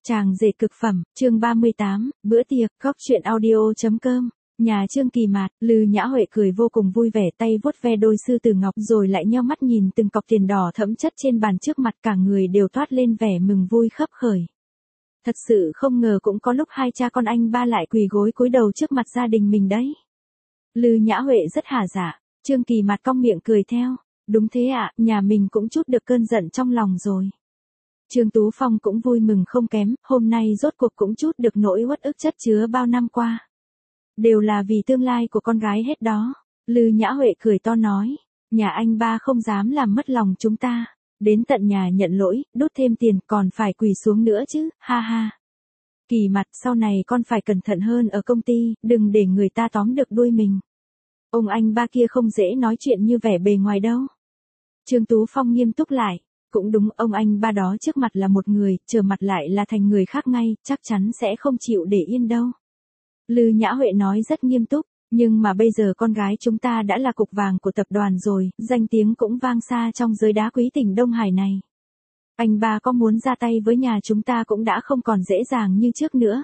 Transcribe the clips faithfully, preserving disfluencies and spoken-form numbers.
Chàng rể cực phẩm, chương ba mươi tám, bữa tiệc, góc truyện audio.com. Nhà Trương Kỳ Mạt, Lư Nhã Huệ cười vô cùng vui vẻ, tay vuốt ve đôi sư tử ngọc rồi lại nheo mắt nhìn từng cọc tiền đỏ thẫm chất trên bàn trước mặt, cả người đều toát lên vẻ mừng vui khấp khởi. Thật sự không ngờ cũng có lúc hai cha con anh ba lại quỳ gối cúi đầu trước mặt gia đình mình đấy. Lư Nhã Huệ rất hả dạ, Trương Kỳ Mạt cong miệng cười theo, đúng thế ạ, nhà mình cũng chút được cơn giận trong lòng rồi. Trương Tú Phong cũng vui mừng không kém, hôm nay rốt cuộc cũng chút được nỗi uất ức chất chứa bao năm qua. Đều là vì tương lai của con gái hết đó. Lư Nhã Huệ cười to nói, nhà anh ba không dám làm mất lòng chúng ta. Đến tận nhà nhận lỗi, đút thêm tiền còn phải quỳ xuống nữa chứ, ha ha. Kỳ Mặt, sau này con phải cẩn thận hơn ở công ty, đừng để người ta tóm được đuôi mình. Ông anh ba kia không dễ nói chuyện như vẻ bề ngoài đâu. Trương Tú Phong nghiêm túc lại. Cũng đúng, ông anh ba đó trước mặt là một người, trở mặt lại là thành người khác ngay, chắc chắn sẽ không chịu để yên đâu. Lư Nhã Huệ nói rất nghiêm túc, nhưng mà bây giờ con gái chúng ta đã là cục vàng của tập đoàn rồi, danh tiếng cũng vang xa trong giới đá quý tỉnh Đông Hải này. Anh ba có muốn ra tay với nhà chúng ta cũng đã không còn dễ dàng như trước nữa.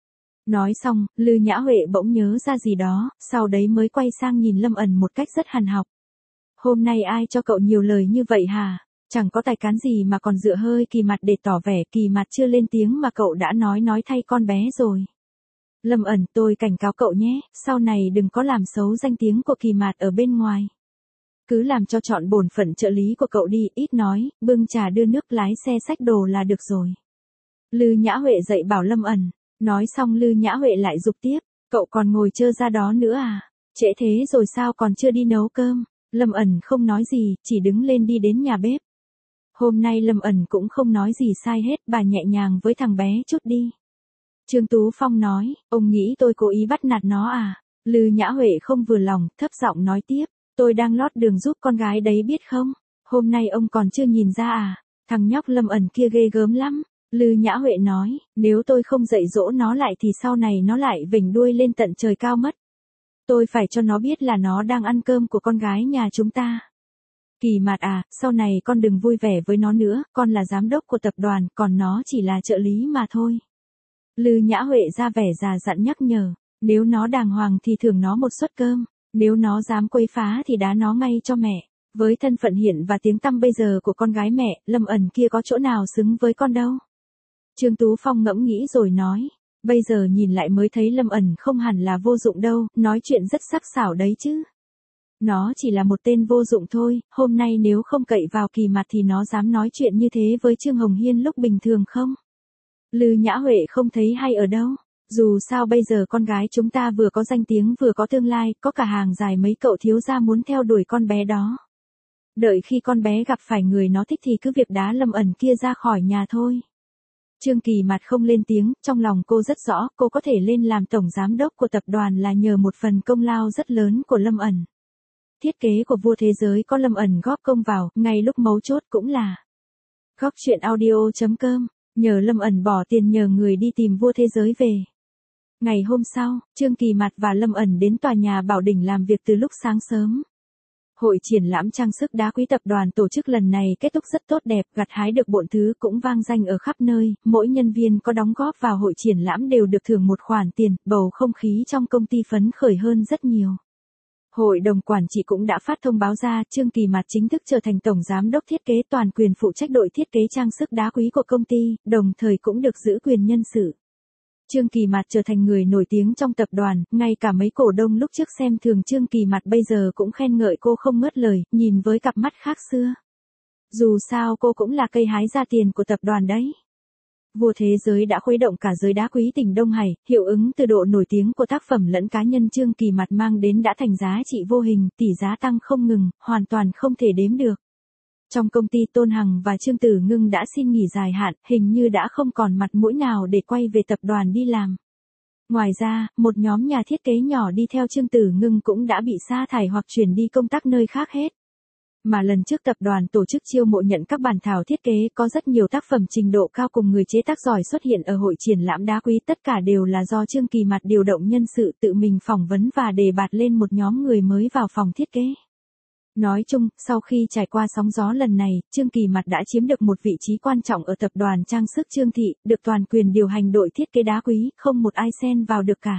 Nói xong, Lư Nhã Huệ bỗng nhớ ra gì đó, sau đấy mới quay sang nhìn Lâm ẩn một cách rất hằn học. Hôm nay ai cho cậu nhiều lời như vậy hả? Chẳng có tài cán gì mà còn dựa hơi Kỳ Mặt để tỏ vẻ. Kỳ Mặt chưa lên tiếng mà cậu đã nói nói thay con bé rồi. Lâm ẩn, tôi cảnh cáo cậu nhé, sau này đừng có làm xấu danh tiếng của Kỳ Mặt ở bên ngoài. Cứ làm cho trọn bổn phận trợ lý của cậu đi, ít nói, bưng trà đưa nước, lái xe xách đồ là được rồi. Lư Nhã Huệ dạy bảo Lâm ẩn, nói xong Lư Nhã Huệ lại giục tiếp, cậu còn ngồi chơ ra đó nữa à, trễ thế rồi sao còn chưa đi nấu cơm. Lâm ẩn không nói gì, chỉ đứng lên đi đến nhà bếp. Hôm nay Lâm ẩn cũng không nói gì sai hết, bà nhẹ nhàng với thằng bé chút đi. Trương Tú Phong nói, ông nghĩ tôi cố ý bắt nạt nó à? Lư Nhã Huệ không vừa lòng, thấp giọng nói tiếp, tôi đang lót đường giúp con gái đấy biết không? Hôm nay ông còn chưa nhìn ra à? Thằng nhóc Lâm ẩn kia ghê gớm lắm. Lư Nhã Huệ nói, nếu tôi không dạy dỗ nó lại thì sau này nó lại vểnh đuôi lên tận trời cao mất. Tôi phải cho nó biết là nó đang ăn cơm của con gái nhà chúng ta. Kỳ Mạt à, sau này con đừng vui vẻ với nó nữa, con là giám đốc của tập đoàn, còn nó chỉ là trợ lý mà thôi. Lư Nhã Huệ ra vẻ già dặn nhắc nhở, nếu nó đàng hoàng thì thưởng nó một suất cơm, nếu nó dám quấy phá thì đá nó ngay cho mẹ. Với thân phận hiện và tiếng tăm bây giờ của con gái mẹ, Lâm ẩn kia có chỗ nào xứng với con đâu. Trương Tú Phong ngẫm nghĩ rồi nói, bây giờ nhìn lại mới thấy Lâm ẩn không hẳn là vô dụng đâu, nói chuyện rất sắc sảo đấy chứ. Nó chỉ là một tên vô dụng thôi, hôm nay nếu không cậy vào Kỳ Mặt thì nó dám nói chuyện như thế với Trương Hồng Hiên lúc bình thường không? Lư Nhã Huệ không thấy hay ở đâu, dù sao bây giờ con gái chúng ta vừa có danh tiếng vừa có tương lai, có cả hàng dài mấy cậu thiếu gia muốn theo đuổi con bé đó. Đợi khi con bé gặp phải người nó thích thì cứ việc đá Lâm ẩn kia ra khỏi nhà thôi. Trương Kỳ Mặt không lên tiếng, trong lòng cô rất rõ, cô có thể lên làm tổng giám đốc của tập đoàn là nhờ một phần công lao rất lớn của Lâm ẩn. Thiết kế của Vua Thế Giới có Lâm ẩn góp công vào, ngay lúc mấu chốt cũng là góc truyện audio.com, nhờ Lâm ẩn bỏ tiền nhờ người đi tìm Vua Thế Giới về. Ngày hôm sau, Trương Kỳ Mặt và Lâm ẩn đến tòa nhà Bảo Đỉnh làm việc từ lúc sáng sớm. Hội triển lãm trang sức đá quý tập đoàn tổ chức lần này kết thúc rất tốt đẹp, gặt hái được bộn thứ cũng vang danh ở khắp nơi, mỗi nhân viên có đóng góp vào hội triển lãm đều được thưởng một khoản tiền, bầu không khí trong công ty phấn khởi hơn rất nhiều. Hội đồng quản trị cũng đã phát thông báo ra, Trương Kỳ Mặt chính thức trở thành tổng giám đốc thiết kế toàn quyền phụ trách đội thiết kế trang sức đá quý của công ty, đồng thời cũng được giữ quyền nhân sự. Trương Kỳ Mặt trở thành người nổi tiếng trong tập đoàn, ngay cả mấy cổ đông lúc trước xem thường Trương Kỳ Mặt bây giờ cũng khen ngợi cô không ngớt lời, nhìn với cặp mắt khác xưa. Dù sao cô cũng là cây hái ra tiền của tập đoàn đấy. Vua Thế Giới đã khuấy động cả giới đá quý tỉnh Đông Hải, hiệu ứng từ độ nổi tiếng của tác phẩm lẫn cá nhân Trương Kỳ Mặt mang đến đã thành giá trị vô hình, tỷ giá tăng không ngừng, hoàn toàn không thể đếm được. Trong công ty Tôn Hằng và Trương Tử Ngưng đã xin nghỉ dài hạn, hình như đã không còn mặt mũi nào để quay về tập đoàn đi làm. Ngoài ra, một nhóm nhà thiết kế nhỏ đi theo Trương Tử Ngưng cũng đã bị sa thải hoặc chuyển đi công tác nơi khác hết. Mà lần trước tập đoàn tổ chức chiêu mộ nhận các bản thảo thiết kế có rất nhiều tác phẩm trình độ cao cùng người chế tác giỏi xuất hiện ở hội triển lãm đá quý, tất cả đều là do Trương Kỳ Mặt điều động nhân sự tự mình phỏng vấn và đề bạt lên một nhóm người mới vào phòng thiết kế. Nói chung, sau khi trải qua sóng gió lần này, Trương Kỳ Mặt đã chiếm được một vị trí quan trọng ở tập đoàn trang sức Trương Thị, được toàn quyền điều hành đội thiết kế đá quý, không một ai xen vào được cả.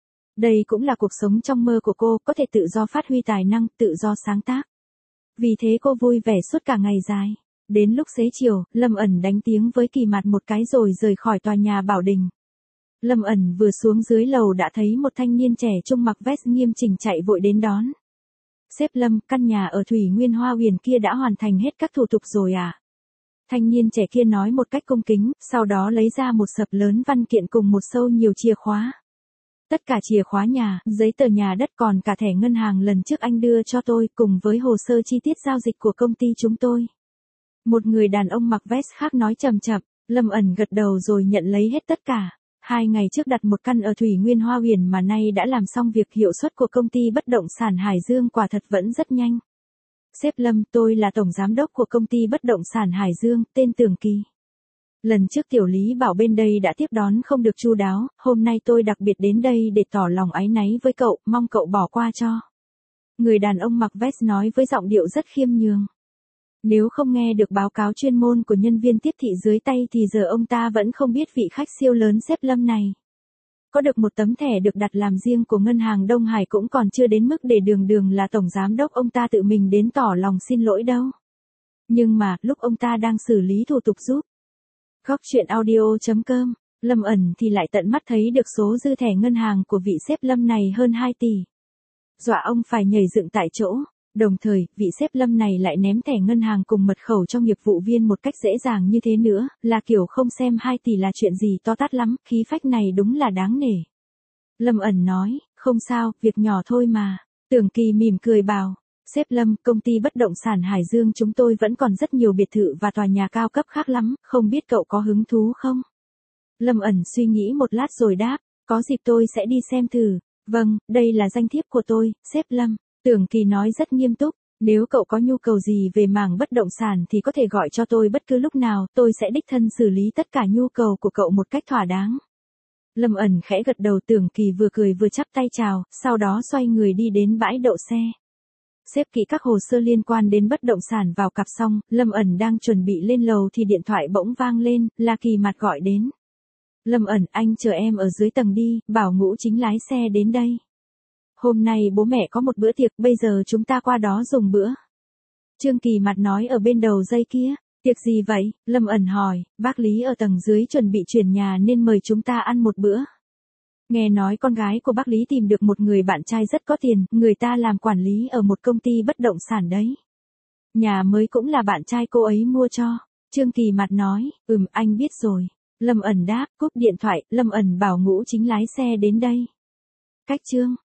Đây cũng là cuộc sống trong mơ của cô, có thể tự do phát huy tài năng, tự do sáng tác. Vì thế cô vui vẻ suốt cả ngày dài. Đến lúc xế chiều, Lâm ẩn đánh tiếng với Kỳ Mặt một cái rồi rời khỏi tòa nhà Bảo Đình. Lâm ẩn vừa xuống dưới lầu đã thấy một thanh niên trẻ trung mặc vest nghiêm chỉnh chạy vội đến đón. Sếp Lâm, căn nhà ở Thủy Nguyên Hoa Huyền kia đã hoàn thành hết các thủ tục rồi à? Thanh niên trẻ kia nói một cách cung kính, sau đó lấy ra một sập lớn văn kiện cùng một sâu nhiều chìa khóa. Tất cả chìa khóa nhà, giấy tờ nhà đất còn cả thẻ ngân hàng lần trước anh đưa cho tôi cùng với hồ sơ chi tiết giao dịch của công ty chúng tôi. Một người đàn ông mặc vest khác nói chậm chậm, Lâm ẩn gật đầu rồi nhận lấy hết tất cả. Hai ngày trước đặt một căn ở Thủy Nguyên Hoa Huyền mà nay đã làm xong việc, hiệu suất của công ty bất động sản Hải Dương quả thật vẫn rất nhanh. Sếp Lâm, tôi là tổng giám đốc của công ty bất động sản Hải Dương, tên Tưởng Kỳ. Lần trước Tiểu Lý bảo bên đây đã tiếp đón không được chu đáo, hôm nay tôi đặc biệt đến đây để tỏ lòng áy náy với cậu, mong cậu bỏ qua cho. Người đàn ông mặc vest nói với giọng điệu rất khiêm nhường. Nếu không nghe được báo cáo chuyên môn của nhân viên tiếp thị dưới tay thì giờ ông ta vẫn không biết vị khách siêu lớn sếp Lâm này. Có được một tấm thẻ được đặt làm riêng của ngân hàng Đông Hải cũng còn chưa đến mức để đường đường là tổng giám đốc ông ta tự mình đến tỏ lòng xin lỗi đâu. Nhưng mà, lúc ông ta đang xử lý thủ tục giúp Góc Chuyện Audio chấm com, Lâm ẩn thì lại tận mắt thấy được số dư thẻ ngân hàng của vị sếp Lâm này hơn hai tỷ. Dọa ông phải nhảy dựng tại chỗ. Đồng thời, vị sếp Lâm này lại ném thẻ ngân hàng cùng mật khẩu cho nghiệp vụ viên một cách dễ dàng như thế nữa, là kiểu không xem hai tỷ là chuyện gì to tát lắm, khí phách này đúng là đáng nể. Lâm ẩn nói, không sao, việc nhỏ thôi mà. Tưởng Kỳ mỉm cười bảo, sếp Lâm, công ty bất động sản Hải Dương chúng tôi vẫn còn rất nhiều biệt thự và tòa nhà cao cấp khác lắm, không biết cậu có hứng thú không? Lâm ẩn suy nghĩ một lát rồi đáp, có dịp tôi sẽ đi xem thử. Vâng, đây là danh thiếp của tôi, sếp Lâm. Tưởng Kỳ nói rất nghiêm túc, nếu cậu có nhu cầu gì về mảng bất động sản thì có thể gọi cho tôi bất cứ lúc nào, tôi sẽ đích thân xử lý tất cả nhu cầu của cậu một cách thỏa đáng. Lâm ẩn khẽ gật đầu. Tưởng Kỳ vừa cười vừa chắp tay chào, sau đó xoay người đi đến bãi đậu xe. Xếp kỹ các hồ sơ liên quan đến bất động sản vào cặp xong, Lâm ẩn đang chuẩn bị lên lầu thì điện thoại bỗng vang lên, là Kỳ Mặt gọi đến. Lâm ẩn, anh chờ em ở dưới tầng đi, bảo Ngũ Chính lái xe đến đây. Hôm nay bố mẹ có một bữa tiệc, bây giờ chúng ta qua đó dùng bữa. Trương Kỳ Mặt nói ở bên đầu dây kia. Tiệc gì vậy? Lâm ẩn hỏi, bác Lý ở tầng dưới chuẩn bị chuyển nhà nên mời chúng ta ăn một bữa. Nghe nói con gái của bác Lý tìm được một người bạn trai rất có tiền, người ta làm quản lý ở một công ty bất động sản đấy. Nhà mới cũng là bạn trai cô ấy mua cho. Trương Kỳ Mặt nói, ừm anh biết rồi. Lâm ẩn đáp, cúp điện thoại, Lâm ẩn bảo Ngũ Chính lái xe đến đây. Cách chương